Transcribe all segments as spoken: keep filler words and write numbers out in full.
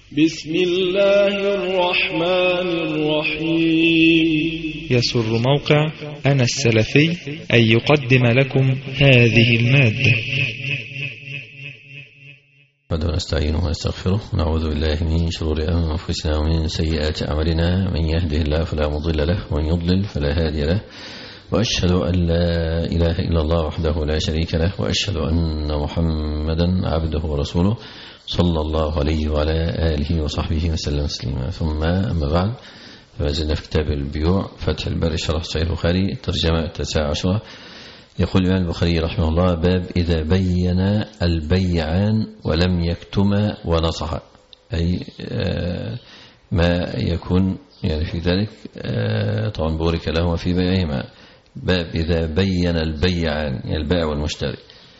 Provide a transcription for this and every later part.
بسم الله الرحمن الرحيم. يسر موقع أنا السلفي أن يقدم لكم هذه المادة. بعد نستعينه ونستغفره ونعوذ بالله من شرور أنفسنا ومن سيئات أعمالنا، من يهده الله فلا مضل له ومن يضلل فلا هادي له، وأشهد أن لا إله إلا الله وحده لا شريك له، وأشهد أن محمدا عبده ورسوله صلى الله عليه وعلى آله وصحبه وسلم تسليما. ثم أما بعد، فما زلنا في كتاب البيوع، فتح الباري شرح صحيح البخاري، ترجمة التاسعة عشرة. يقول الإمام البخاري رحمه الله: باب إذا بين البيعان ولم يكتما ونصحا، أي ما يكون يعني في ذلك طبعا بورك لهما في بيعهما. باب إذا بين البيعان، يعني البائع والمشتري،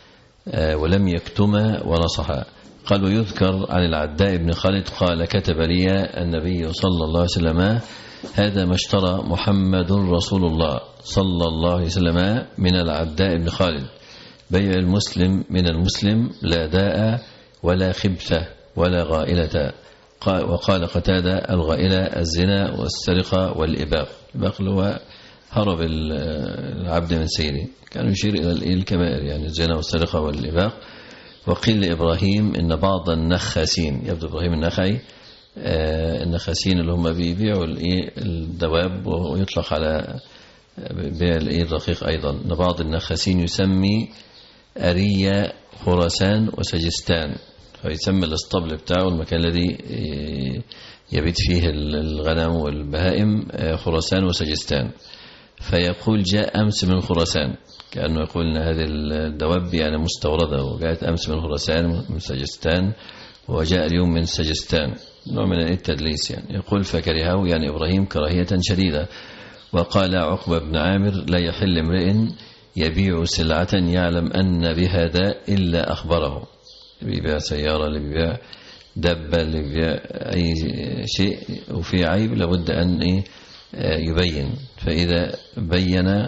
ولم يكتما ونصحا. قال: ويذكر عن العداء بن خالد قال: كتب لي النبي صلى الله عليه وسلم: هذا ما اشترى محمد رسول الله صلى الله عليه وسلم من العداء بن خالد، بيع المسلم من المسلم لا داء ولا خبثة ولا غائلة. وقال قتادة: الغائلة الزنا والسرقة والإباق. الإباق هو هرب العبد من سيره، كان يشير إلى الكبائر، يعني الزنا والسرقة والإباق. وقيل لإبراهيم إن بعض النخاسين، يبدو إبراهيم النخعي، النخاسين اللي هم بيبيعوا الدواب، ويطلق على بيع الرقيق أيضا، إن بعض النخاسين يسمي أريا خراسان وسجستان، فيسمي الاسطبل بتاعه المكان الذي يبيت فيه الغنم والبهائم خراسان وسجستان. فيقول: جاء أمس من خراسان، كأنه يقول أن هذه الدواب يعني مستوردة، وجاءت أمس من خراسان من سجستان، وجاء اليوم من سجستان، نوع من التدليس يعني. يقول: فكرهه يعني إبراهيم كراهية شديدة. وقال عقبة بن عامر: لا يحل امرئ يبيع سلعة يعلم أن بها داء إلا أخبره. اللي بيبيع سيارة، اللي بيبيع دبة، اللي بيبيع أي شيء وفي عيب لابد أن يبين. فإذا بين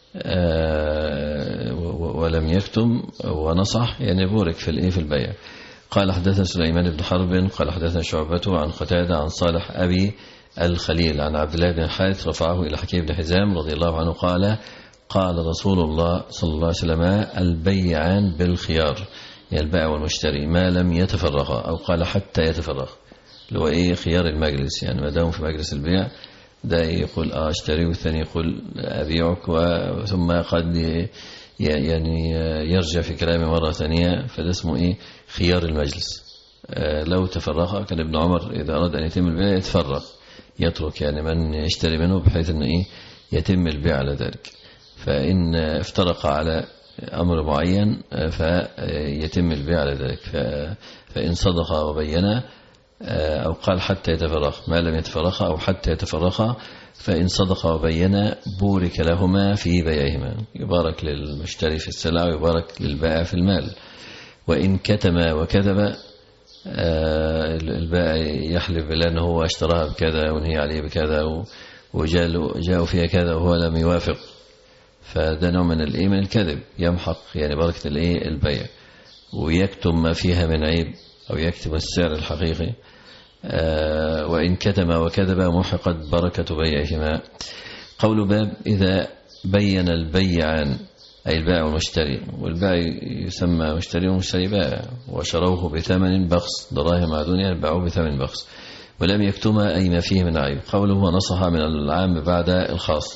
ولم يكتم ونصح يعني بورك في الايه في البيع. قال: حدثنا سليمان بن حرب قال حدثنا شعبة عن قتادة عن صالح أبي الخليل عن عبد الله بن الحارث رفعه إلى حكيم بن حزام رضي الله عنه قال: قال رسول الله صلى الله عليه وسلم: البيعان بالخيار، يعني البائع والمشتري، ما لم يتفرقا، أو قال حتى يتفرق، اللي هو ايه خيار المجلس، يعني ما دام في مجلس البيع، ده يقول اه اشتري، والثاني يقول أبيعك، ثم قد يعني يرجع في كلامه مرة ثانية، فده اسمه ايه خيار المجلس. آه لو تفرق، كان ابن عمر إذا أراد أن يتم البيع يتفرق، يترك يعني من يشتري منه بحيث أنه ايه يتم البيع على ذلك. فإن افترق على أمر معين فيتم البيع على ذلك. فإن صدق وبينا، أو قال حتى يتفرق، ما لم يتفرق أو حتى يتفرق، فإن صدق وبينا بورك لهما في بيعهما، يبارك للمشتري في السلع ويبارك للبائع في المال. وإن كتم وكذب، البائع يحلف بالله أنه هو اشتراها بكذا ونهي عليه بكذا، وجاءوا فيها كذا وهو لم يوافق، فده نوع من الايه من الكذب، يمحق يعني بركة الايه البيع. ويكتم ما فيها من عيب، أو يكتم السعر الحقيقي. آه وإن كتم وكذب محقت بركة بيعهما. قول: باب إذا بين البيعان، أي البائع والمشتري، والبائع يسمى مشتري ومشتري بائع، وشروه بثمن بخس، دراهم معدونة باعوه بثمن بخس، ولم يكتما أي ما فيه من عيب. قوله: ونصح من العام بعد الخاص،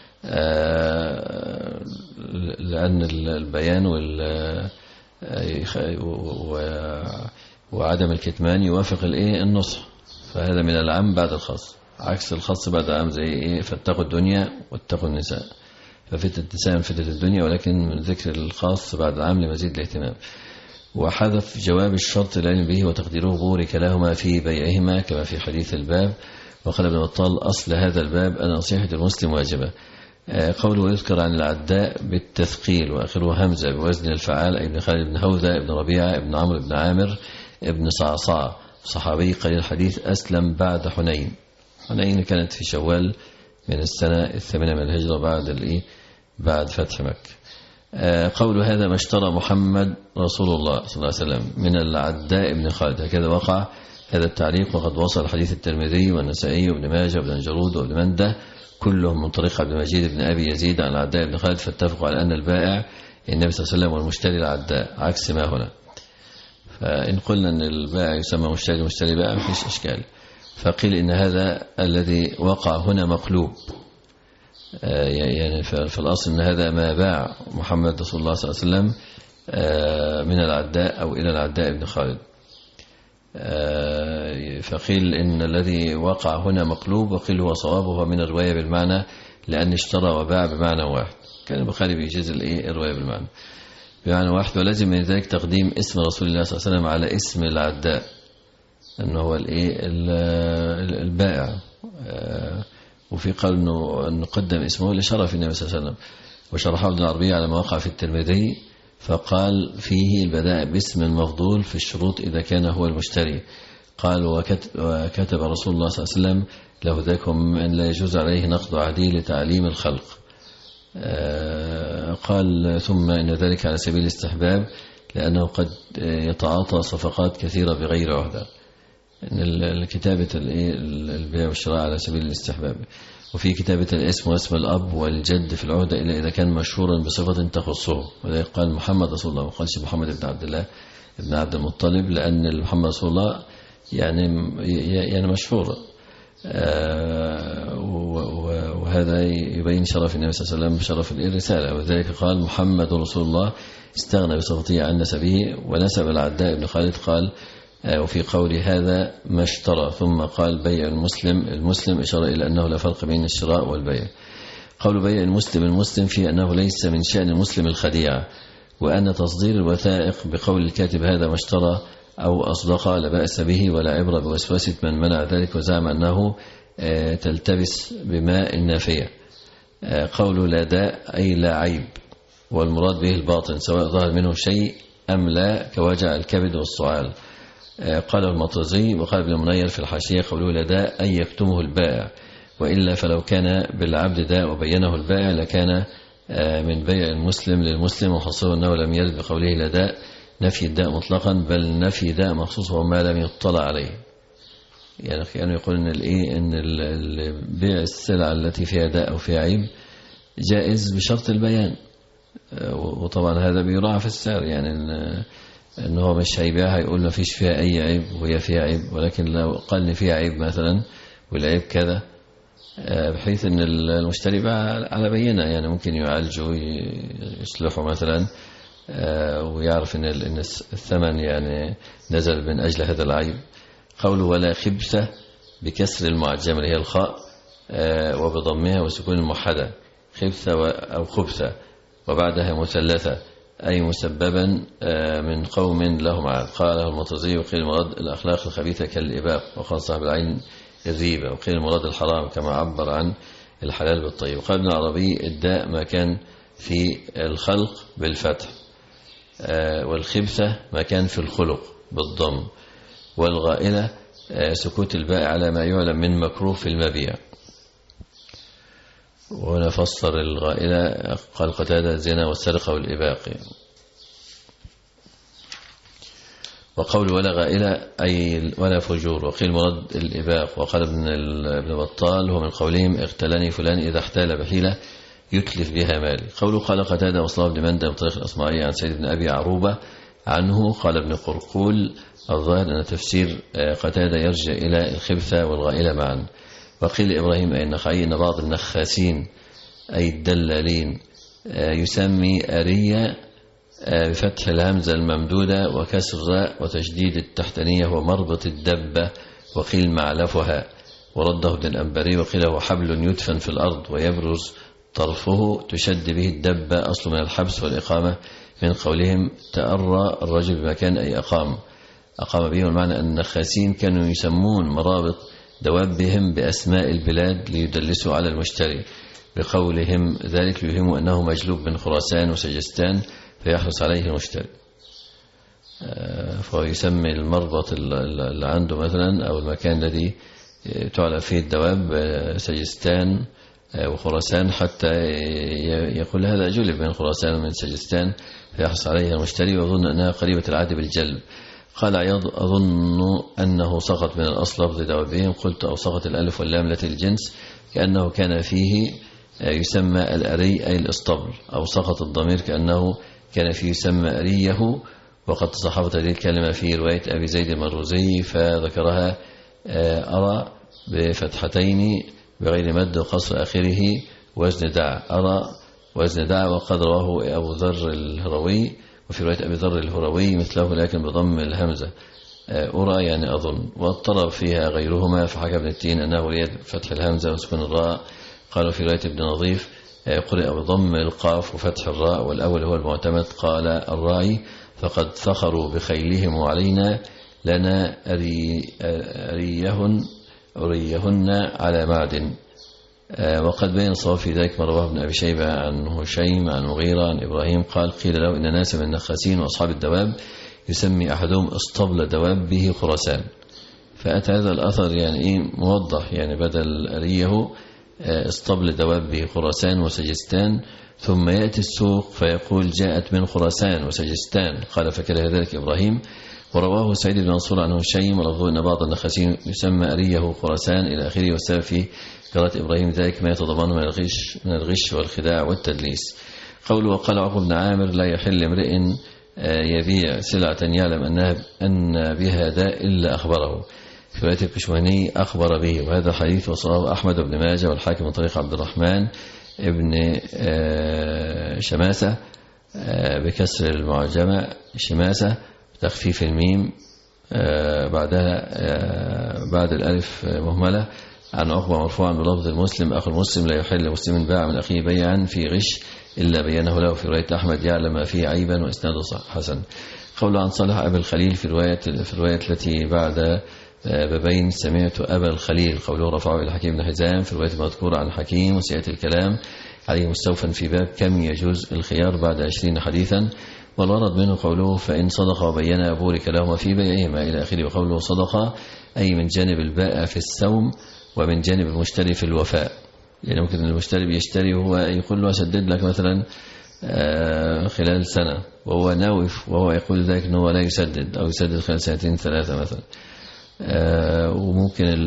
آه لأن البيان وال وعدم الكتمان يوافق الايه النصح، فهذا من العام بعد الخاص، عكس الخاص بعد العام، زي ايه فاتقوا الدنيا واتقوا النساء، ففتنة النساء من فتنة الدنيا، ولكن من ذكر الخاص بعد العام لمزيد الاهتمام. وحذف جواب الشرط العلم به وتقديره بورك لهما في بيعهما، كما في حديث الباب. وقال ابن بطال: أصل هذا الباب أن نصيحة المسلم واجبة. قوله: يذكر عن العداء بالتثقيل، وآخره همزة بوزن الفعال، ابن خالد بن هوذا ابن ربيعة ابن عمرو بن عامر ابن صعصع، صحابي قليل الحديث، أسلم بعد حنين. حنين كانت في شوال من السنة الثامنة من الهجرة بعد الإيه بعد فتح مكة. قول هذا ما اشترى محمد رسول الله صلى الله عليه وسلم من العداء بن خالد، هكذا وقع هذا التعليق، وقد وصل حديث الترمذي والنسائي وابن ماجه وابن جرود وابن منده كلهم من طريق عبد المجيد بن أبي يزيد عن العداء بن خالد، فاتفقوا على أن البائع النبي صلى الله عليه وسلم والمشتري العداء، عكس ما هنا. فإن قلنا أن البائع يسمى مشتري ومشتري بائع مفيش إشكال. فقيل إن هذا الذي وقع هنا مقلوب، يعني في الأصل أن هذا ما باع محمد رسول الله صلى الله عليه وسلم من العداء أو إلى العداء بن خالد. فقيل إن الذي وقع هنا مقلوب، وقيل هو صوابه من الرواية بالمعنى، لأن اشترى وباع بمعنى واحد. كان البخاري بيجيز الرواية بالمعنى بمعنى واحد، ولازم من ذلك تقديم اسم رسول الله صلى الله عليه وسلم على اسم العداء، أنه هو البائع. وفي قول أنه نقدم اسمه لشرف النبي صلى الله عليه وسلم. وشرحه ابن العربي على ما وقع في الترمذي، فقال فيه البداء باسم المفضول في الشروط إذا كان هو المشتري. قال وكتب رسول الله صلى الله عليه وسلم له ذاكم من لا يجوز عليه نقض عهده لتعليم الخلق. قال ثم إن ذلك على سبيل الاستحباب، لأنه قد يتعاطى صفقات كثيرة بغير عهدة. كتابة البيع والشراء على سبيل الاستحباب. وفي كتابة الاسم واسم الأب والجد في العهدة إلا إذا كان مشهورا بصفة تخصه، وذلك قال محمد رسول الله، وقالش محمد بن عبد الله بن عبد المطلب، لأن محمد رسول الله يعني يعني مشهور. وهذا يبين شرف النبي صلى الله عليه وسلم بشرف الرسالة. وذلك قال محمد رسول الله استغنى بصفته عن نسبه، ونسب العداء بن خالد قال وفي قول هذا ما اشترى، ثم قال بيع المسلم المسلم، إشارة إلى أنه لا فرق بين الشراء والبيع. قول بيع المسلم المسلم في أنه ليس من شأن المسلم الخديعة، وأن تصدير الوثائق بقول الكاتب هذا ما اشترى أو أصدق لا بأس به، ولا عبرة بوسوسة من منع ذلك وزعم أنه تلتبس بماء النافية. قول لا داء أي لا عيب، والمراد به الباطن سواء ظهر منه شيء أم لا، كوجع الكبد والصعال. قال المطرزي وقال ابن منير في الحاشية قوله لا داء أي يكتمه البائع، وإلا فلو كان بالعبد داء وبينه البائع لكان من بيع المسلم للمسلم، وحصله أنه لم يرد بقوله لا داء نفي الداء مطلقا، بل نفي داء مخصوص وما لم يطلع عليه. يعني كانوا يقول ان الايه ان بيع السلعه التي فيها داء او فيها عيب جائز بشرط البيان، وطبعا هذا بيراعى في السعر، يعني ان هو مش هيبيعها يقول ما فيش فيها اي عيب وهي فيها عيب، ولكن لو قال ان فيها عيب مثلا والعيب كذا، بحيث ان المشتري بقى على بينه، يعني ممكن يعالجه يصلحه مثلا، ويعرف ان الثمن يعني نزل من اجل هذا العيب. قوله ولا خبثة بكسر المعجمة اللي هي الخاء وبضمها وسكون الموحدة، خبثة أو خبثة، وبعدها مثلثة أي مسببا من قوم لهم عاد. قاله المطرزي وقيل المراد الأخلاق الخبيثة كالإباق، وقال صاحب العين الريبة، وقيل المراد الحرام كما عبر عن الحلال بالطيب. وقال ابن العربي الداء ما كان في الخلق بالفتح، والخبثة ما كان في الخلق بالضم، والغائلة سكوت البائع على ما يعلم من مكروه في المبيع. وهنا فسر الغائلة قال قتادة الزنا والسرقة والإباق. وقول ولا غائلة أي ولا فجور، وقيل مراد الإباق. وقال ابن ابن بطال هو من قولهم اغتلني فلان إذا احتال بحيلة يتلف بها مالي. قوله قال قتادة وصلاه بن مندى بطريق الأصمعي عن سيد بن أبي عروبة عنه. قال ابن قرقول الظاهر أن تفسير قتادة يرجع إلى الخبثة والغائلة معا. وقيل إبراهيم أي النخعي أن بعض النخاسين أي الدلالين يسمي أرية بفتح الهمزة الممدودة وكسر الراء وتشديد التحتانية ومربط الدبة، وقيل معلفها. ورده ابن الأنبري وقيل هو حبل يدفن في الأرض ويبرز طرفه تشد به الدبة، أصل من الحبس والإقامة، من قولهم تأرى الرجل بمكان أي أقام أقام به. والمعنى أن النخاسين كانوا يسمون مرابط دوابهم بأسماء البلاد ليدلسوا على المشتري، بقولهم ذلك ليهموا أنه مجلوب من خراسان وسجستان فيحرص عليه المشتري. فهو يسمي المربط اللي عنده مثلا أو المكان الذي تعلى فيه الدواب سجستان وخراسان، حتى يقول هذا جلب من خراسان ومن سجستان فيحرص عليه المشتري، ويظن أنها قريبة العهد بالجلب. قال عياض أظن أنه سقط من الأصل لفظ دوابهم. قلت أو سقط الألف واللام التي الجنس كأنه كان فيه يسمى الأري أي الإسطبل، أو سقط الضمير كأنه كان فيه يسمى أريه. وقد تصحفت هذه الكلمة في رواية أبي زيد المروزي فذكرها أرى بفتحتين بغير مد وقصر آخره وزن دع، أرى وزن دع. وقد رواه أبو ذر الهروي وفي رواية أبي ذر الهروي مثله لكن بضم الهمزة أرى يعني أظن. واضطرب فيها غيرهما فحكى ابن التين أنه ريد فتح الهمزة وسكن الراء. قالوا في رواية ابن نظيف قرئ بضم القاف وفتح الراء والأول هو المعتمد. قال الراعي فقد فخروا بخيلهم علينا لنا أري أريهن أريهن على معدن. وقد بين الصواب في ذلك ما رواه ابن أبي شيبة عن هشيم عن مغيرة عن إبراهيم قال قيل له إن ناس من النخاسين وأصحاب الدواب يسمي أحدهم اسطبل دواب به خراسان. فأتى هذا الأثر يعني إيه موضح، يعني بدل أريه اسطبل دواب به خراسان وسجستان، ثم يأتي السوق فيقول جاءت من خراسان وسجستان. قال فكره ذلك إبراهيم. ورواه سعيد بن منصور عن هشيم ولفظه أن بعض النخاسين يسمى أريه خراسان إلى آخره. والسبب في قراءة إبراهيم ذلك ما يتضمنه من الغش من الغش والخداع والتدليس. قوله وقال عقب بن عامر لا يحل امرئ يبيع سلعة يعلم أنها أن بها داء إلا أخبره. في رواية الكشماني أخبر به. وهذا حديث وصله أحمد بن ماجه والحاكم من طريق عبد الرحمن ابن شماسة بكسر المعجمة شماسة تخفيف الميم بعدها بعد الألف مهملة عن عقبة مرفوعا بلفظ المسلم أخو المسلم لا يحل مسلم باع من أخيه بيعا في غش إلا بينه له. في رواية أحمد يعلم ما فيه عيبا وإسناده حسن. قول عن صالح أبي الخليل في رواية في الرواية التي بعد ببين سمعت أبا الخليل قوله رفعه إلى حكيم بن حزام في الرواية المذكورة عن حكيم. وسيأتي الكلام عليه مستوفا في باب كم يجوز الخيار بعد عشرين حديثا. والغرض منه قوله فإن صدق وبين بورك لهما في بيعهما إلى آخره. وقوله صدق أي من جانب البائع في السوم ومن جانب المشتري في الوفاء. يعني ممكن المشتري بيشتري وهو يقول له أسدد لك مثلا خلال سنة وهو ناوف وهو يقول ذلك أنه لا يسدد أو يسدد خلال سنتين ثلاثة مثلا. وممكن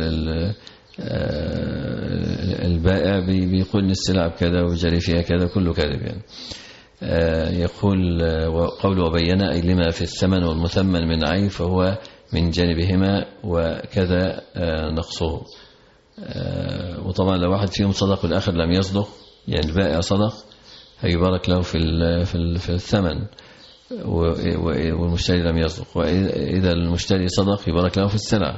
البائع بيقول السلع بكذا وجري فيها كذا كله كذب. يعني يقول قول وبين أي لما في الثمن والمثمن من عيب فهو من جانبهما وكذا نقصه. وطبعا لو واحد فيهم صدق والآخر لم يصدق يعني البائع صدق هيبارك له في في الثمن والمشتري لم يصدق. وإذا المشتري صدق يبارك له في السلع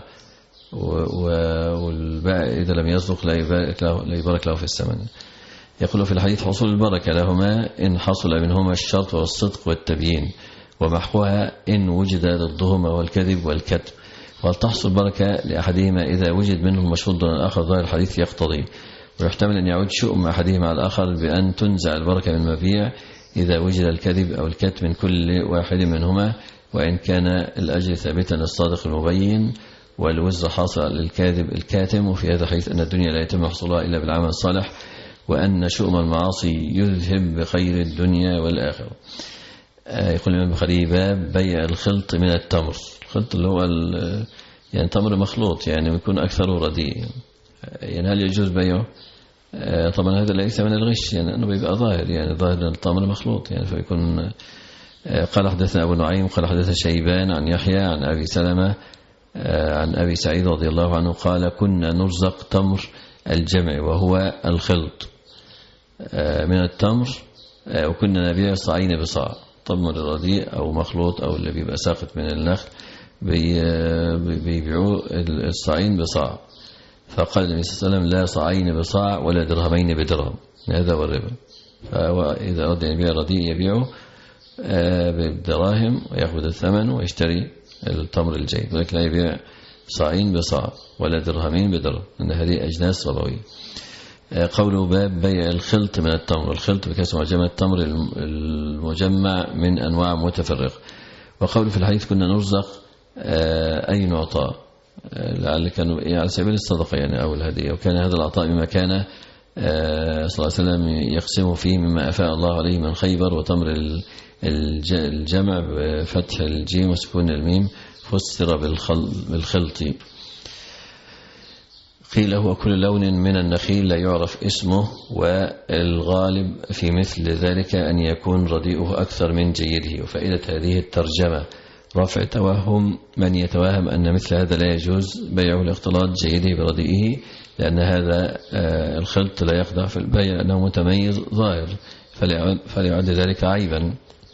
والبائع إذا لم يصدق لا يبارك له, لا يبارك له في الثمن. يقول في الحديث حصول البركة لهما إن حصل منهما الشرط والصدق والتبيين ومحوها إن وجد ضدهما والكذب والكتم. وتحصل البركة لأحدهما إذا وجد منه المشروط دون الآخر ظاهر الحديث يقتضي. ويحتمل أن يعود شؤم أحدهما على الآخر بأن تنزع البركة من المبيع إذا وجد الكذب أو الكتم من كل واحد منهما وإن كان الأجر ثابتا للصادق المبين والوزر حاصل للكاذب الكاتم. وفي هذا الحديث أن الدنيا لا يتم حصولها إلا بالعمل الصالح وأن شؤم المعاصي يذهب بخير الدنيا والآخرة. يقول الإمام البخاري باب بيع الخلط من التمر. الخلط اللي هو يعني تمر مخلوط يعني يكون أكثر رديء. يعني هل يجوز بيعه؟ طبعا هذا ليس من الغش يعني أنه بيبقى ظاهر يعني ظاهر أن التمر مخلوط يعني فيكون. قال حدثنا أبو نعيم قال حدثنا شيبان عن يحيى عن أبي سلمة عن أبي سعيد رضي الله عنه قال كنا نرزق تمر الجمع وهو الخلط من التمر وكنا نبيع صاعين بصاع. تمر الرديء أو مخلوط أو اللي بيبقى ساقط من النخل بيبيعوه الصاعين بصاع. فقال النبي صلى الله عليه وسلم لا صاعين بصاع ولا درهمين بدرهم هذا هو الربا. فإذا أراد أن يبيع رديء يبيعه بالدراهم ويأخذ الثمن ويشتري التمر الجيد ولكن لا يبيع صاعين بصاع ولا درهمين بدرهم لأن هذه أجناس ربوية. قوله باب بيع الخلط من التمر. الخلط بكسر معجمة التمر المجمع من أنواع متفرقة. وقوله في الحديث كنا نرزق أي نعطى لعل كانوا على سبيل الصدقة يعني أو الهدية. وكان هذا العطاء مما كان صلى الله عليه وسلم يقسم فيه مما أفاء الله عليه من خيبر وتمر الجمع بفتح الجيم وسكون الميم فسر بالخلط. قيل هو كل لون من النخيل لا يعرف اسمه، والغالب في مثل ذلك أن يكون رديئه أكثر من جيده. وفائدة هذه الترجمة رفع توهم من يتوهم أن مثل هذا لا يجوز بيعه لاختلاط جيده برديئه، لأن هذا الخلط لا يخدع في البيع لأنه متميز ظاهر، فليعد ذلك عيبا،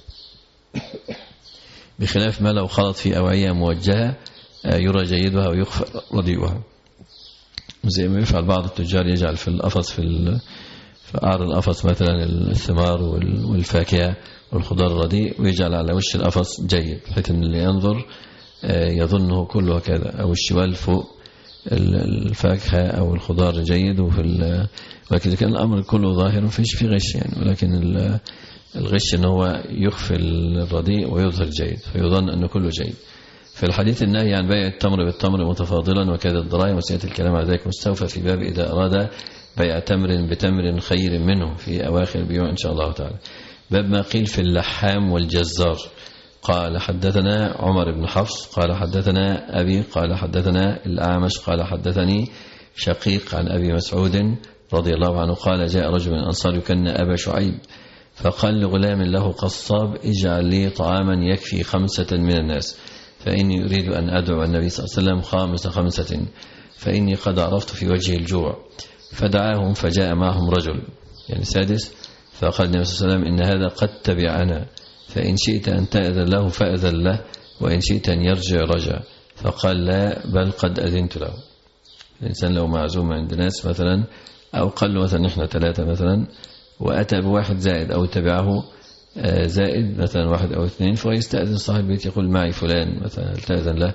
بخلاف ما لو خلط في أوعية موجهة يرى جيدها ويخفى رديئها، زي ما يفعل بعض التجار، يجعل في القفص في في قعر القفص مثلا الثمار والفاكهة والخضار الرديء، ويجعل على وش القفص جيد، بحيث ان اللي ينظر يظنه كله كذا، او الشوال فوق الفاكهة او الخضار جيد، وفي ولكن كان الامر كله ظاهر وفيش فيه غش يعني، ولكن الغش ان هو يخفي الرديء ويظهر جيد، فيظن انه كله جيد. في الحديث النهي عن بيع التمر بالتمر متفاضلا وكذا الدراهم، وسيأتي الكلام على ذلك مستوفى في باب إذا أراد بيع تمر بتمر خير منه في أواخر البيوع إن شاء الله تعالى. باب ما قيل في اللحام والجزار. قال حدثنا عمر بن حفص قال حدثنا أبي قال حدثنا الأعمش قال حدثني شقيق عن أبي مسعود رضي الله عنه قال جاء رجل من الأنصار يكن أبا شعيب فقال لغلام له قصاب اجعل لي طعاما يكفي خمسة من الناس، فإني أريد أن أدعو النبي صلى الله عليه وسلم خامس خمسة، فإني قد عرفت في وجه الجوع. فدعاهم فجاء معهم رجل يعني سادس، فقال النبي صلى الله عليه وسلم إن هذا قد تبعنا، فإن شئت أن تأذن له فأذن له، وإن شئت أن يرجع رجع. فقال لا بل قد أذنت له. الإنسان لو معزوم عند ناس مثلا، أو قال له مثلا نحن ثلاثة مثلا، وأتى بواحد زائد أو تبعه زائد مثلا واحد أو اثنين، فيستأذن صاحب البيت يقول معي فلان مثلا تأذن له،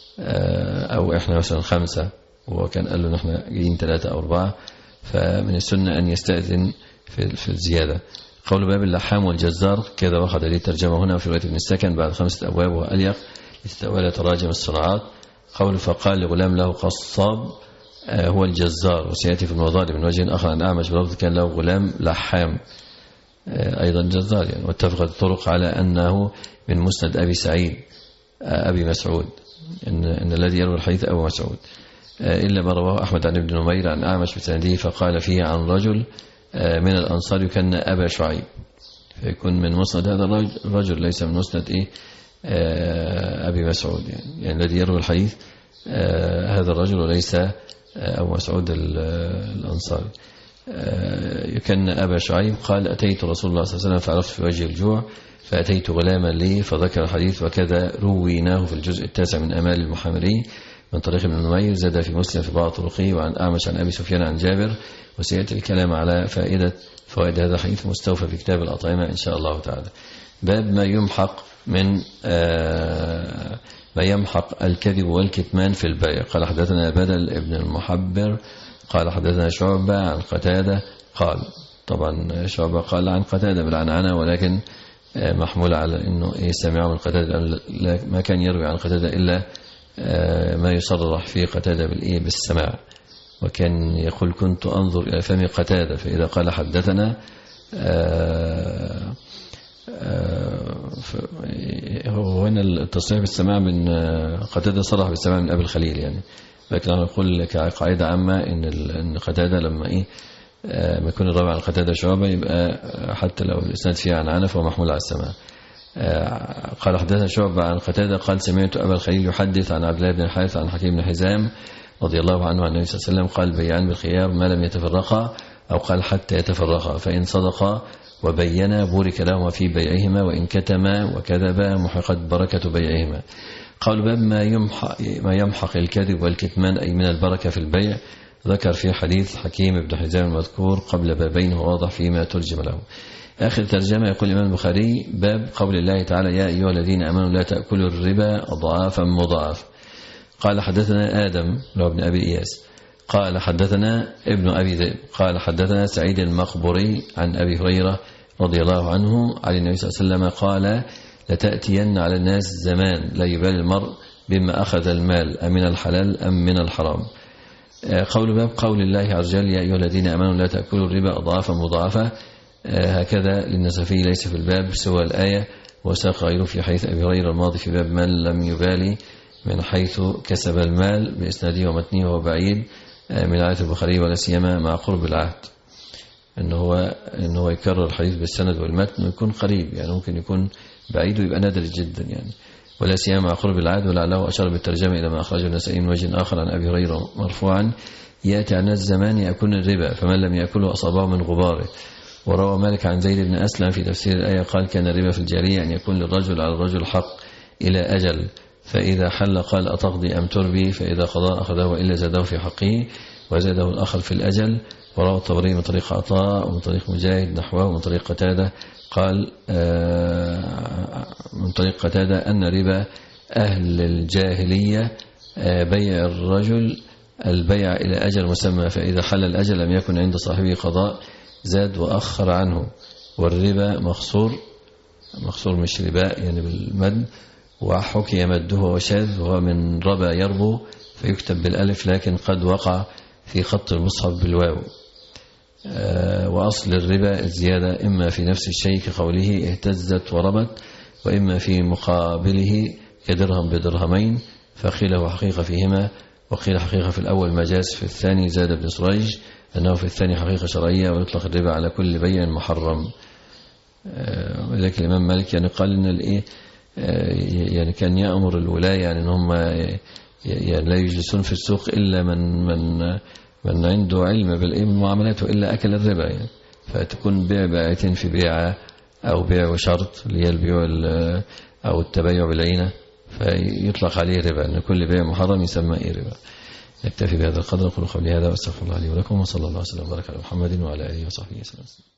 أو إحنا مثلا خمسة وكان قال له نحن جايين ثلاثة أو أربعة، فمن السنة أن يستأذن في في الزيادة. قول باب اللحام والجزار كذا وخذ لي ترجمة هنا في رواية ابن السكن بعد خمسة أبواب وأليق استوى تراجم الصناعات. قول فقال لغلام له قصاب هو الجزار، وسيأتي في المضارب من وجه آخر عن أعمش بلفظ كان له غلام لحام أيضا جزار يعني. واتفقت الطرق على أنه من مسند أبي سعيد أبي مسعود، إن, إن الذي يروي الحديث أبو مسعود، إلا ما رواه أحمد عن ابن نمير عن أعمش بسنده فقال فيه عن رجل من الأنصار يكن أبا شعيب، فيكون من مسند هذا الرجل ليس من مسند إيه أبي مسعود يعني, يعني الذي يروي الحديث هذا الرجل وليس أبو مسعود الأنصاري. يكن أبا شعيب قال أتيت رسول الله صلى الله عليه وسلم فعرفت في وجه الجوع فأتيت غلاما لي فذكر الحديث، وكذا رويناه في الجزء التاسع من أمال المحامري من طريق ابن نمير، زاد في مسلم في بعض طرقه، وعن أعمش عن أبي سفيان عن جابر. وسيأتي الكلام على فائدة فوائد هذا الحديث مستوفى في كتاب الأطعمة إن شاء الله تعالى. باب ما يمحق من آه ما يمحق الكذب والكتمان في البيع. قال حدثنا بدل ابن المحبر قال حدثنا شعبة عن قتادة قال، طبعا شعبة قال عن قتادة بالعنعنة، ولكن محمول على أنه إيه سمعه من قتادة، ما كان يروي عن قتادة إلا ما يصرح في قتادة بالإيه بالسماع، وكان يقول كنت أنظر إلى فم قتادة فإذا قال حدثنا هو هنا التصريح بالسماع من قتادة صرح بالسماع من أبي الخليل يعني، لكن أنا أقول كقاعدة عامة إن قتادة لما إيه ما يكون الراوي عن قتادة شعبة يبقى حتى لو الإسناد فيها عن عنف فهو محمول على السماع. قال حدثنا شعبة عن قتادة قال سمعت أبا الخليل يحدث عن عبد الله بن الحارث عن حكيم بن حزام رضي الله عنه عن النبي صلى الله عليه وسلم قال بيعان بالخيار ما لم يتفرقا، أو قال حتى يتفرقا، فإن صدقا وبينا بورك لهما في بيعهما، وإن كتما وكذبا محقت بركة بيعهما. قال باب ما يمحق, ما يمحق الكذب والكتمان أي من البركة في البيع. ذكر في حديث حكيم بن حزام المذكور قبل بابين وواضح فيما ترجم له. آخر ترجمة يقول الإمام البخاري باب قول الله تعالى يا أيها الذين آمنوا لا تأكلوا الربا أضعافا مضاعف. قال حدثنا آدم لو ابن أبي إياس قال حدثنا ابن أبي ذئب قال حدثنا سعيد المقبري عن أبي هريرة رضي الله عنه عن النبي صلى الله عليه وسلم قال لتأتين على الناس زمان لا يبالي المرء بما أخذ المال أم من الحلال أم من الحرام. قول باب قول الله عز وجل يا أيها الذين آمنوا لا تأكلوا الربا أضعافا مضاعفة. هكذا للنسفي ليس في الباب سوى الآية وساق غيره في حيث أبي هريرة الماضي في باب من لم يبالي من حيث كسب المال بإسناده ومتنه وبعيد من آية البخاري ولا سيما مع قرب العهد، إن هو إن هو يكرر الحديث بالسند والمتن ويكون قريب، يعني ممكن يكون بعيد ويبقى نادر جدا يعني، ولا سيما مع قرب العهد. ولعله أشار بالترجمة إلى ما أخرجه النسائي من وجه آخر عن أبي هريرة مرفوعا يأتي عن الزمان يأكل الربا فمن لم يأكله أصابه من غباره. وروى مالك عن زيد بن أسلم في تفسير الآية قال كان الربا في الجارية أن يكون للرجل على الرجل حق إلى أجل، فإذا حل قال أتقضي أم تربي، فإذا قضى أخذه وإلا زاده في حقه وزاده الآخر في الأجل. وروى الطبري من طريق عطاء ومن طريق مجاهد نحوه ومن طريق قتادة قال من طريق قتادة أن ربا أهل الجاهلية بيع الرجل البيع إلى أجل مسمى، فإذا حل الأجل لم يكن عند صاحبه قضاء زاد وأخر عنه. والربا مخصور مخصور مش رباء يعني بالمد، وحكي مده وشاذ وهو من ربا يربو فيكتب بالألف لكن قد وقع في خط المصحف بالواو. وأصل الربا الزيادة إما في نفس الشيء كقوله اهتزت وربت، وإما في مقابله كدرهم بدرهمين، فقيل هو حقيقة فيهما وقيل حقيقة في الأول مجاز في الثاني. زاد ابن سريج أنه في الثاني حقيقة شرعية ويطلق الربا على كل بيع محرم. ولكن الإمام مالك يعني قال إن الإيه يعني كان يأمر الولاية يعني إن هم يعني لا يجلسون في السوق إلا من من من عنده علم بالمعاملات وإلا أكل الربا يعني. فتكون بيع بيعتين في بيعة أو بيع وشرط اللي هي البيع أو التبايع بالعينة فيطلق عليه ربا، أن كل بيع محرم يسمى إيه ربا. نكتفي بهذا القدر. أقول قولي هذا وأستغفر الله لي ولكم، وصلى الله وسلم وبارك على محمد وعلى آله وصحبه وسلم.